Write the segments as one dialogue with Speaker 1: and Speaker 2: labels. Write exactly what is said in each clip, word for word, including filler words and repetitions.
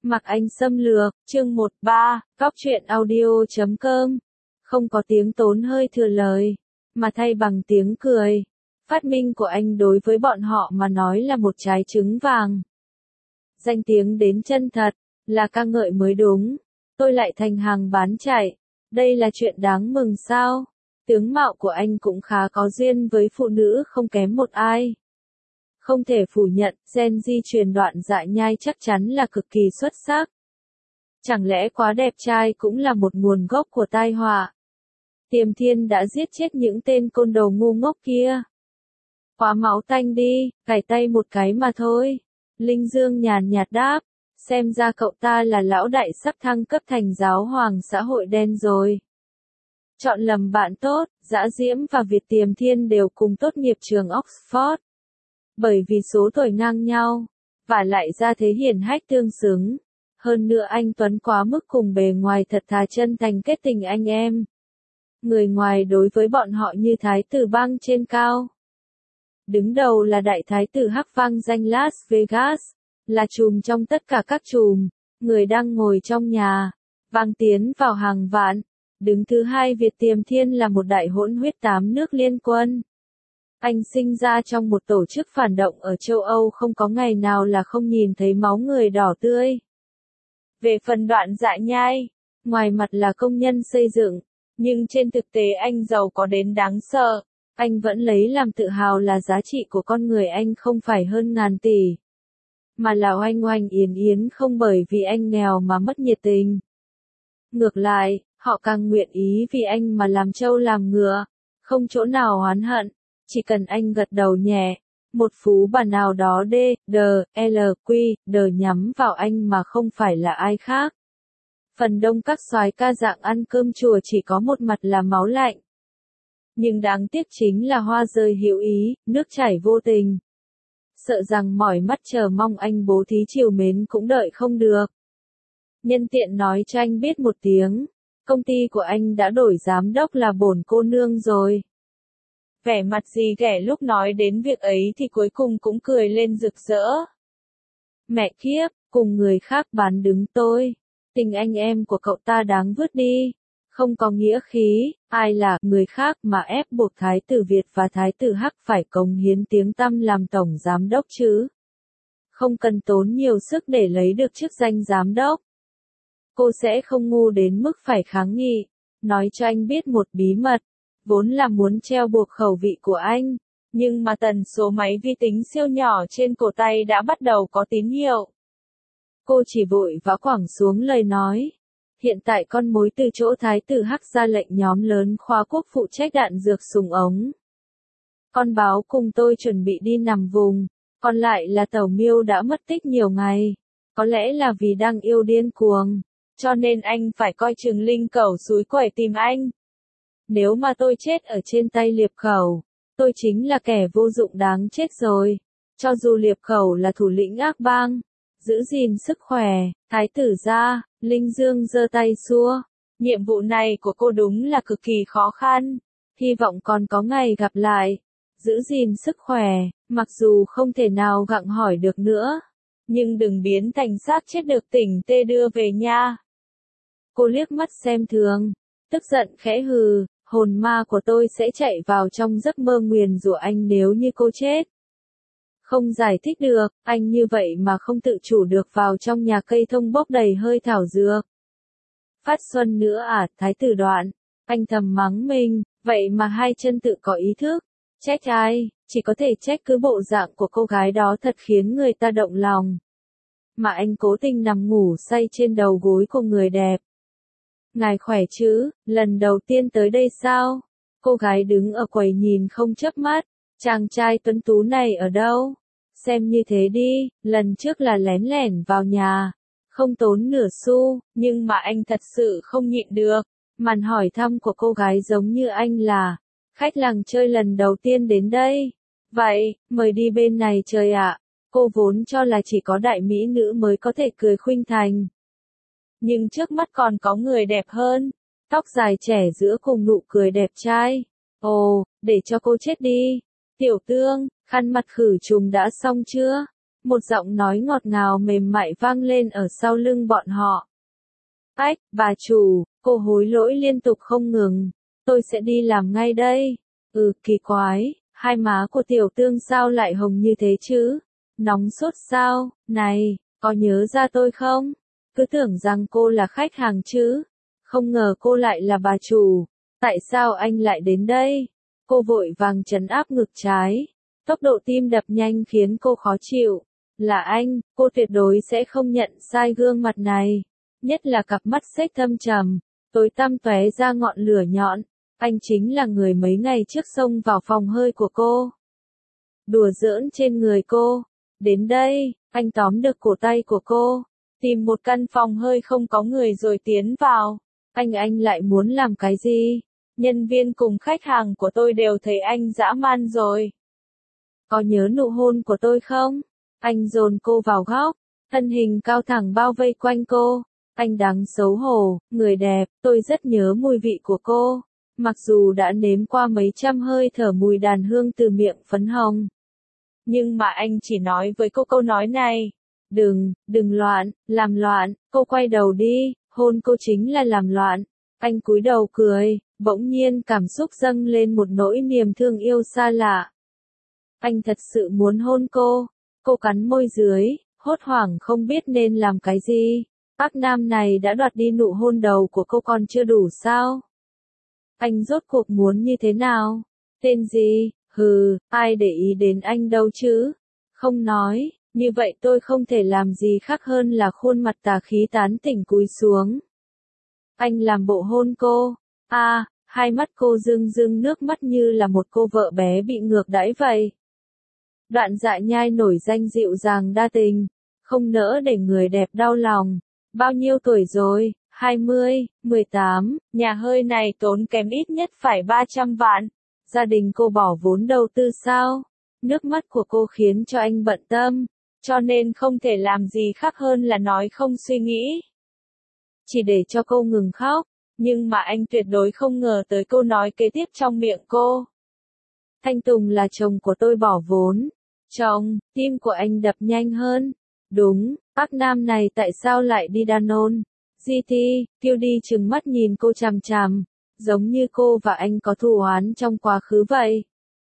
Speaker 1: Mặc Anh xâm lược, chương một ba, góc truyện audio chấm com. Không có tiếng tốn hơi thừa lời, mà thay bằng tiếng cười. Phát minh của anh đối với bọn họ mà nói là một trái trứng vàng. Danh tiếng đến chân thật, là ca ngợi mới đúng. Tôi lại thành hàng bán chạy. Đây là chuyện đáng mừng sao? Tướng mạo của anh cũng khá có duyên với phụ nữ không kém một ai. Không thể phủ nhận, gen di truyền đoạn dạ nhai chắc chắn là cực kỳ xuất sắc. Chẳng lẽ quá đẹp trai cũng là một nguồn gốc của tai họa? Tiềm Thiên đã giết chết những tên côn đồ ngu ngốc kia. Quá máu tanh đi, cải tay một cái mà thôi. Linh Dương nhàn nhạt đáp, xem ra cậu ta là lão đại sắp thăng cấp thành giáo hoàng xã hội đen rồi. Chọn lầm bạn tốt, Dã Diễm và Việt Tiềm Thiên đều cùng tốt nghiệp trường Oxford. Bởi vì số tuổi ngang nhau, và lại ra thế hiển hách tương xứng. Hơn nữa anh Tuấn quá mức cùng bề ngoài thật thà chân thành kết tình anh em. Người ngoài đối với bọn họ như thái tử bang trên cao. Đứng đầu là đại thái tử hắc vang danh Las Vegas, là trùm trong tất cả các trùm, người đang ngồi trong nhà, vang tiến vào hàng vạn. Đứng thứ hai Việt Tiềm Thiên là một đại hỗn huyết tám nước liên quân. Anh sinh ra trong một tổ chức phản động ở châu Âu, không có ngày nào là không nhìn thấy máu người đỏ tươi. Về phần đoạn dạ nhai, ngoài mặt là công nhân xây dựng, nhưng trên thực tế anh giàu có đến đáng sợ. Anh vẫn lấy làm tự hào là giá trị của con người anh không phải hơn ngàn tỷ, mà là oanh oanh yến yến, không bởi vì anh nghèo mà mất nhiệt tình. Ngược lại, họ càng nguyện ý vì anh mà làm trâu làm ngựa, không chỗ nào oán hận. Chỉ cần anh gật đầu nhẹ, một phú bà nào đó D, D, L, Q, D nhắm vào anh mà không phải là ai khác. Phần đông các soái ca dạng ăn cơm chùa chỉ có một mặt là máu lạnh. Nhưng đáng tiếc chính là hoa rơi hữu ý, nước chảy vô tình. Sợ rằng mỏi mắt chờ mong anh bố thí chiều mến cũng đợi không được. Nhân tiện nói cho anh biết một tiếng, công ty của anh đã đổi giám đốc là bổn cô nương rồi. Vẻ mặt gì ghẻ lúc nói đến việc ấy thì cuối cùng cũng cười lên rực rỡ. Mẹ kiếp, cùng người khác bán đứng tôi. Tình anh em của cậu ta đáng vứt đi. Không có nghĩa khí, ai là người khác mà ép buộc Thái tử Việt và Thái tử Hắc phải cống hiến tiếng tăm làm tổng giám đốc chứ. Không cần tốn nhiều sức để lấy được chức danh giám đốc. Cô sẽ không ngu đến mức phải kháng nghị. Nói cho anh biết một bí mật. Vốn là muốn treo buộc khẩu vị của anh, nhưng mà tần số máy vi tính siêu nhỏ trên cổ tay đã bắt đầu có tín hiệu. Cô chỉ vội vã quẳng xuống lời nói. Hiện tại con mối từ chỗ thái tử Hắc ra lệnh nhóm lớn khoa quốc phụ trách đạn dược súng ống. Con báo cùng tôi chuẩn bị đi nằm vùng, còn lại là tàu miêu đã mất tích nhiều ngày. Có lẽ là vì đang yêu điên cuồng, cho nên anh phải coi chừng linh cẩu xúi quẩy tìm anh. Nếu mà tôi chết ở trên tay Liệp Khẩu, tôi chính là kẻ vô dụng đáng chết rồi. Cho dù Liệp Khẩu là thủ lĩnh ác bang, giữ gìn sức khỏe, thái tử gia, Linh Dương giơ tay xua. Nhiệm vụ này của cô đúng là cực kỳ khó khăn. Hy vọng còn có ngày gặp lại. Giữ gìn sức khỏe, mặc dù không thể nào gặng hỏi được nữa. Nhưng đừng biến thành xác chết được tỉnh tê đưa về nha. Cô liếc mắt xem thường, tức giận khẽ hừ. Hồn ma của tôi sẽ chạy vào trong giấc mơ nguyền rủa anh nếu như cô chết. Không giải thích được, anh như vậy mà không tự chủ được vào trong nhà cây thông bốc đầy hơi thảo dược. Phát xuân nữa à, thái tử Đoạn. Anh thầm mắng mình, vậy mà hai chân tự có ý thức. Trách ai, chỉ có thể trách cứ bộ dạng của cô gái đó thật khiến người ta động lòng. Mà anh cố tình nằm ngủ say trên đầu gối của người đẹp. Ngài khỏe chứ, lần đầu tiên tới đây sao? Cô gái đứng ở quầy nhìn không chớp mắt, chàng trai tuấn tú này ở đâu? Xem như thế đi, lần trước là lén lẻn vào nhà, không tốn nửa xu, nhưng mà anh thật sự không nhịn được. Màn hỏi thăm của cô gái giống như anh là, khách làng chơi lần đầu tiên đến đây. Vậy, mời đi bên này chơi ạ. Cô vốn cho là chỉ có đại mỹ nữ mới có thể cười khuynh thành. Nhưng trước mắt còn có người đẹp hơn, tóc dài trẻ giữa cùng nụ cười đẹp trai. Ồ, để cho cô chết đi. Tiểu Tương, khăn mặt khử trùng đã xong chưa? Một giọng nói ngọt ngào mềm mại vang lên ở sau lưng bọn họ. Ách, bà chủ, cô hối lỗi liên tục không ngừng. Tôi sẽ đi làm ngay đây. Ừ, kỳ quái, hai má của tiểu tương sao lại hồng như thế chứ? Nóng sốt sao? Này, có nhớ ra tôi không? Cứ tưởng rằng cô là khách hàng chứ. Không ngờ cô lại là bà chủ. Tại sao anh lại đến đây? Cô vội vàng trấn áp ngực trái. Tốc độ tim đập nhanh khiến cô khó chịu. Là anh, cô tuyệt đối sẽ không nhận sai gương mặt này. Nhất là cặp mắt xếch thâm trầm, tối tăm tóe ra ngọn lửa nhọn. Anh chính là người mấy ngày trước xông vào phòng hơi của cô. Đùa giỡn trên người cô. Đến đây, anh tóm được cổ tay của cô. Tìm một căn phòng hơi không có người rồi tiến vào. Anh anh lại muốn làm cái gì? Nhân viên cùng khách hàng của tôi đều thấy anh dã man rồi. Có nhớ nụ hôn của tôi không? Anh dồn cô vào góc, thân hình cao thẳng bao vây quanh cô. Anh đáng xấu hổ, người đẹp, tôi rất nhớ mùi vị của cô. Mặc dù đã nếm qua mấy trăm hơi thở mùi đàn hương từ miệng phấn hồng. Nhưng mà anh chỉ nói với cô câu nói này. Đừng, đừng loạn, làm loạn, cô quay đầu đi, hôn cô chính là làm loạn. Anh cúi đầu cười, bỗng nhiên cảm xúc dâng lên một nỗi niềm thương yêu xa lạ. Anh thật sự muốn hôn cô. Cô cắn môi dưới, hốt hoảng không biết nên làm cái gì. Bác nam này đã đoạt đi nụ hôn đầu của cô còn chưa đủ sao? Anh rốt cuộc muốn như thế nào? Tên gì? Hừ, ai để ý đến anh đâu chứ? Không nói, như vậy tôi không thể làm gì khác hơn là khuôn mặt tà khí tán tỉnh cúi xuống. Anh làm bộ hôn cô. A, à, hai mắt cô rưng rưng nước mắt như là một cô vợ bé bị ngược đãi vậy. Đoạn Dạ Nhai nổi danh dịu dàng đa tình, không nỡ để người đẹp đau lòng. Bao nhiêu tuổi rồi? hai mươi, mười tám, nhà hơi này tốn kém ít nhất phải ba trăm vạn. Gia đình cô bỏ vốn đầu tư sao? Nước mắt của cô khiến cho anh bận tâm, cho nên không thể làm gì khác hơn là nói không suy nghĩ. Chỉ để cho cô ngừng khóc, nhưng mà anh tuyệt đối không ngờ tới câu nói kế tiếp trong miệng cô. Thanh Tùng là chồng của tôi bỏ vốn. Chồng, tim của anh đập nhanh hơn. Đúng, bác nam này tại sao lại đi Danone? giê tê, Kiêu đi trừng mắt nhìn cô chằm chằm, giống như cô và anh có thù oán trong quá khứ vậy.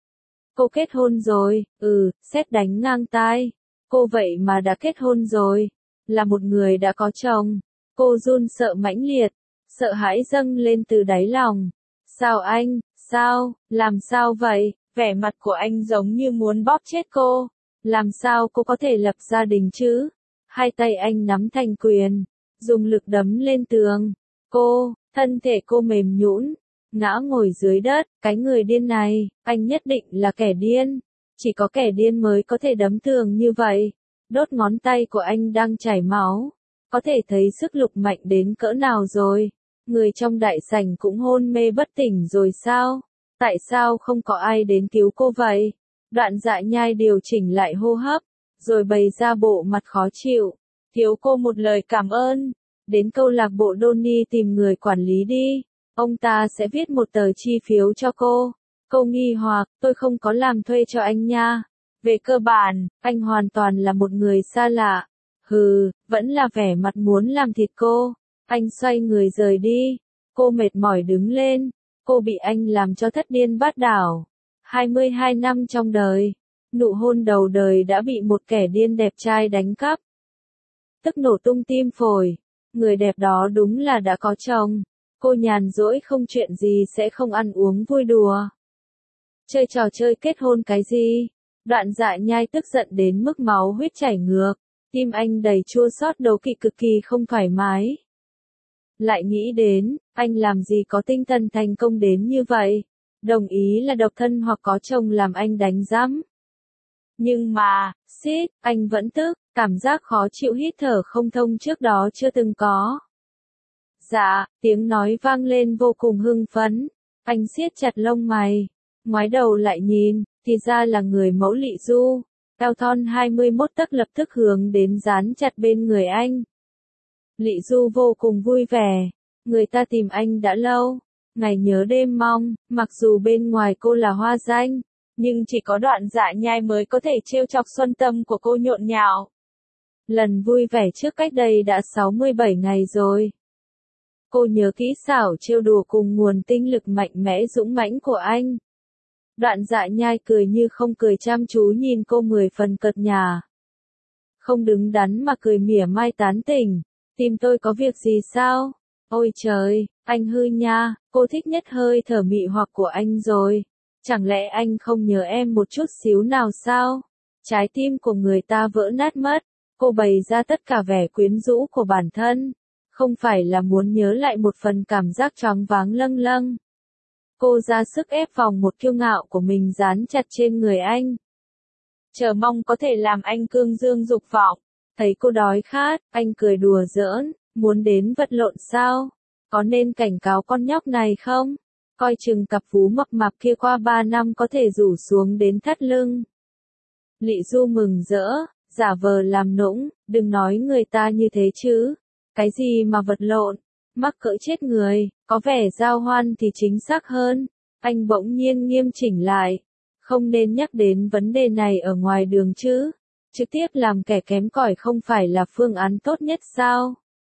Speaker 1: Cô kết hôn rồi, ừ, sét đánh ngang tai. Cô vậy mà đã kết hôn rồi, là một người đã có chồng. Cô run sợ mãnh liệt, sợ hãi dâng lên từ đáy lòng. Sao anh, sao, làm sao vậy? Vẻ mặt của anh giống như muốn bóp chết cô. Làm sao cô có thể lập gia đình chứ? Hai tay anh nắm thành quyền, dùng lực đấm lên tường. Cô, thân thể cô mềm nhũn, ngã ngồi dưới đất. Cái người điên này, anh nhất định là kẻ điên. Chỉ có kẻ điên mới có thể đấm tường như vậy. Đốt ngón tay của anh đang chảy máu. Có thể thấy sức lực mạnh đến cỡ nào rồi. Người trong đại sảnh cũng hôn mê bất tỉnh rồi sao? Tại sao không có ai đến cứu cô vậy? Đoạn Dạ Nhai điều chỉnh lại hô hấp, rồi bày ra bộ mặt khó chịu. Thiếu cô một lời cảm ơn. Đến câu lạc bộ Donny tìm người quản lý đi. Ông ta sẽ viết một tờ chi phiếu cho cô. Câu nghi hoặc, tôi không có làm thuê cho anh nha. Về cơ bản, anh hoàn toàn là một người xa lạ. Hừ, vẫn là vẻ mặt muốn làm thịt cô. Anh xoay người rời đi. Cô mệt mỏi đứng lên. Cô bị anh làm cho thất điên bát đảo. hai mươi hai năm trong đời, nụ hôn đầu đời đã bị một kẻ điên đẹp trai đánh cắp. Tức nổ tung tim phổi. Người đẹp đó đúng là đã có chồng. Cô nhàn rỗi không chuyện gì sẽ không ăn uống vui đùa. Chơi trò chơi kết hôn cái gì? Đoạn Dạ Nhai tức giận đến mức máu huyết chảy ngược. Tim anh đầy chua xót đố kỵ cực kỳ không thoải mái. Lại nghĩ đến, anh làm gì có tinh thần thành công đến như vậy. Đồng ý là độc thân hoặc có chồng làm anh đánh giám. Nhưng mà, xít, anh vẫn tức, cảm giác khó chịu hít thở không thông trước đó chưa từng có. Dạ, tiếng nói vang lên vô cùng hưng phấn. Anh siết chặt lông mày, ngoái đầu lại nhìn, thì ra là người mẫu Lị Du. Eo thon hai mươi mốt tấc lập tức hướng đến dán chặt bên người anh. Lị Du vô cùng vui vẻ. Người ta tìm anh đã lâu. Ngày nhớ đêm mong, mặc dù bên ngoài cô là hoa danh, Nhưng chỉ có Đoạn Dạ Nhai mới có thể trêu chọc xuân tâm của cô nhộn nhạo. Lần vui vẻ trước cách đây đã sáu mươi bảy ngày rồi. Cô nhớ kỹ xảo trêu đùa cùng nguồn tinh lực mạnh mẽ dũng mãnh của anh. Đoạn Dạ Nhai cười như không cười, chăm chú nhìn cô mười phần cợt nhả. Không đứng đắn mà cười mỉa mai tán tỉnh. Tìm tôi có việc gì sao? Ôi trời, anh hư nha, cô thích nhất hơi thở mị hoặc của anh rồi. Chẳng lẽ anh không nhớ em một chút xíu nào sao? Trái tim của người ta vỡ nát mất. Cô bày ra tất cả vẻ quyến rũ của bản thân. Không phải là muốn nhớ lại một phần cảm giác choáng váng lâng lâng. Cô ra sức ép vòng một kiêu ngạo của mình dán chặt trên người anh. Chờ mong có thể làm anh cương dương dục vọng. Thấy cô đói khát, anh cười đùa giỡn, muốn đến vật lộn sao? Có nên cảnh cáo con nhóc này không? Coi chừng cặp vú mập mạp kia qua ba năm có thể rủ xuống đến thắt lưng. Lị Du mừng rỡ, giả vờ làm nũng, đừng nói người ta như thế chứ. Cái gì mà vật lộn, mắc cỡ chết người, có vẻ giao hoan thì chính xác hơn. Anh bỗng nhiên nghiêm chỉnh lại. Không nên nhắc đến vấn đề này ở ngoài đường chứ. Trực tiếp làm kẻ kém cỏi không phải là phương án tốt nhất sao?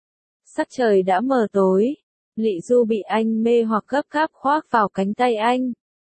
Speaker 1: Sắc trời đã mờ tối. Lị Du bị anh mê hoặc gấp gáp khoác vào cánh tay anh.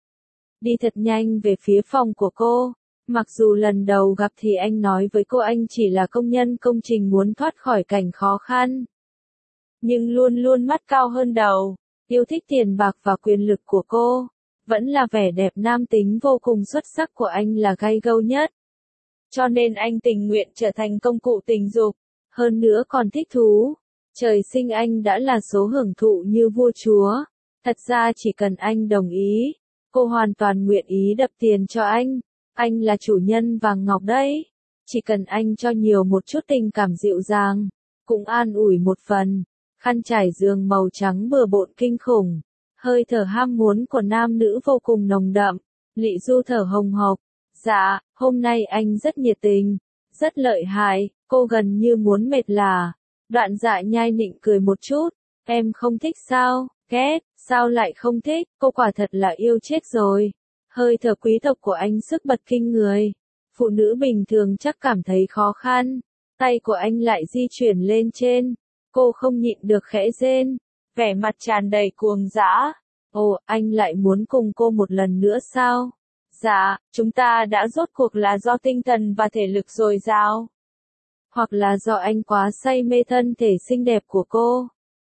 Speaker 1: Đi thật nhanh về phía phòng của cô. Mặc dù lần đầu gặp thì anh nói với cô anh chỉ là công nhân công trình muốn thoát khỏi cảnh khó khăn. Nhưng luôn luôn mắt cao hơn đầu, yêu thích tiền bạc và quyền lực của cô. Vẫn là vẻ đẹp nam tính vô cùng xuất sắc của anh là gay gâu nhất. Cho nên anh tình nguyện trở thành công cụ tình dục. Hơn nữa còn thích thú. Trời sinh anh đã là số hưởng thụ như vua chúa. Thật ra chỉ cần anh đồng ý, cô hoàn toàn nguyện ý đập tiền cho anh. Anh là chủ nhân vàng ngọc đấy. Chỉ cần anh cho nhiều một chút tình cảm dịu dàng, cũng an ủi một phần. Khăn trải giường màu trắng bừa bộn kinh khủng. Hơi thở ham muốn của nam nữ vô cùng nồng đậm. Lị Du thở hồng hộc. Dạ, hôm nay anh rất nhiệt tình. Rất lợi hại, cô gần như muốn mệt lả. Đoạn Dạ Nhai nịnh cười một chút. Em không thích sao? Ghét, sao lại không thích? Cô quả thật là yêu chết rồi. Hơi thở quý tộc của anh sức bật kinh người. Phụ nữ bình thường chắc cảm thấy khó khăn. Tay của anh lại di chuyển lên trên. Cô không nhịn được khẽ rên. Vẻ mặt tràn đầy cuồng dã. Ồ, anh lại muốn cùng cô một lần nữa sao? Dạ, chúng ta đã rốt cuộc là do tinh thần và thể lực dồi dào. Hoặc là do anh quá say mê thân thể xinh đẹp của cô.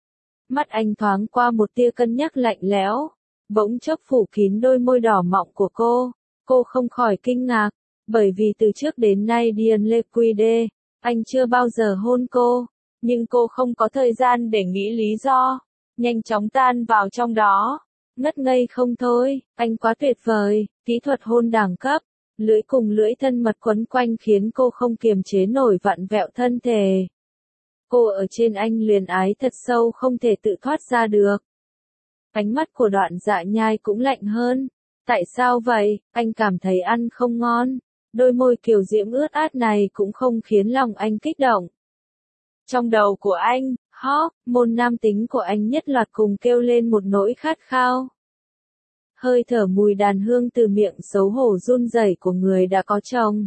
Speaker 1: Mắt anh thoáng qua một tia cân nhắc lạnh lẽo. Bỗng chốc phủ kín đôi môi đỏ mọng của cô. Cô không khỏi kinh ngạc. Bởi vì từ trước đến nay Diane Lequide, anh chưa bao giờ hôn cô. Nhưng cô không có thời gian để nghĩ lý do. Nhanh chóng tan vào trong đó. Ngất ngây không thôi, anh quá tuyệt vời, kỹ thuật hôn đẳng cấp. Lưỡi cùng lưỡi thân mật quấn quanh khiến cô không kiềm chế nổi vặn vẹo thân thể. Cô ở trên anh luyến ái thật sâu không thể tự thoát ra được. Ánh mắt của Đoạn Dạ Nhai cũng lạnh hơn. Tại sao vậy? Anh cảm thấy ăn không ngon. Đôi môi kiều diễm ướt át này cũng không khiến lòng anh kích động. Trong đầu của anh, hó, môn nam tính của anh nhất loạt cùng kêu lên một nỗi khát khao. Hơi thở mùi đàn hương từ miệng xấu hổ run rẩy của người đã có chồng.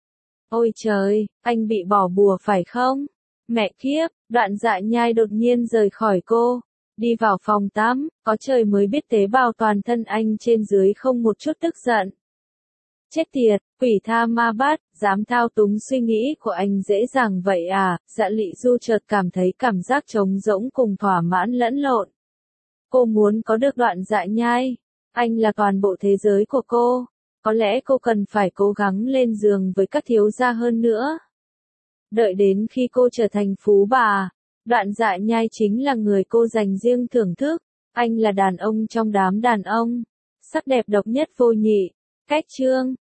Speaker 1: Ôi trời, anh bị bỏ bùa phải không? Mẹ kiếp, Đoạn Dạ Nhai đột nhiên rời khỏi cô. Đi vào phòng tắm, có trời mới biết tế bào toàn thân anh trên dưới không một chút tức giận. Chết tiệt, quỷ tha ma bắt, dám thao túng suy nghĩ của anh dễ dàng vậy à? Dạ Lị Du chợt cảm thấy cảm giác trống rỗng cùng thỏa mãn lẫn lộn. Cô muốn có được Đoạn Dạ Nhai. Anh là toàn bộ thế giới của cô. Có lẽ cô cần phải cố gắng lên giường với các thiếu gia hơn nữa. Đợi đến khi cô trở thành phú bà, Đoạn Dạ Nhai chính là người cô dành riêng thưởng thức. Anh là đàn ông trong đám đàn ông. Sắc đẹp độc nhất vô nhị. Cách chương